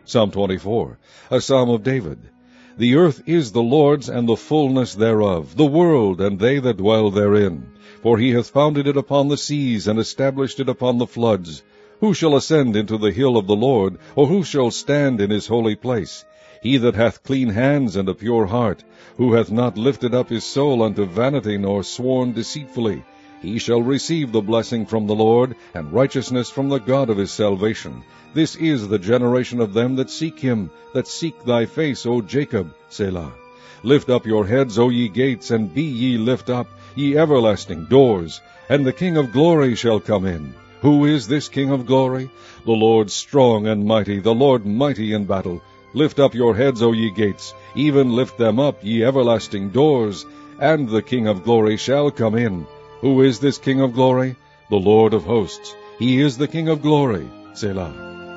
Psalm 24, a psalm of David. The earth is the Lord's, and the fullness thereof, the world, and they that dwell therein. For he hath founded it upon the seas, and established it upon the floods. Who shall ascend into the hill of the Lord, or who shall stand in his holy place? He that hath clean hands and a pure heart, who hath not lifted up his soul unto vanity, nor sworn deceitfully. He shall receive the blessing from the Lord, and righteousness from the God of his salvation. This is the generation of them that seek him, that seek thy face, O Jacob. Selah. Lift up your heads, O ye gates, and be ye lift up, ye everlasting doors, and the King of glory shall come in. Who is this King of glory? The Lord strong and mighty, the Lord mighty in battle. Lift up your heads, O ye gates, even lift them up, ye everlasting doors, and the King of glory shall come in. Who is this King of glory? The Lord of hosts. He is the King of glory. Selah.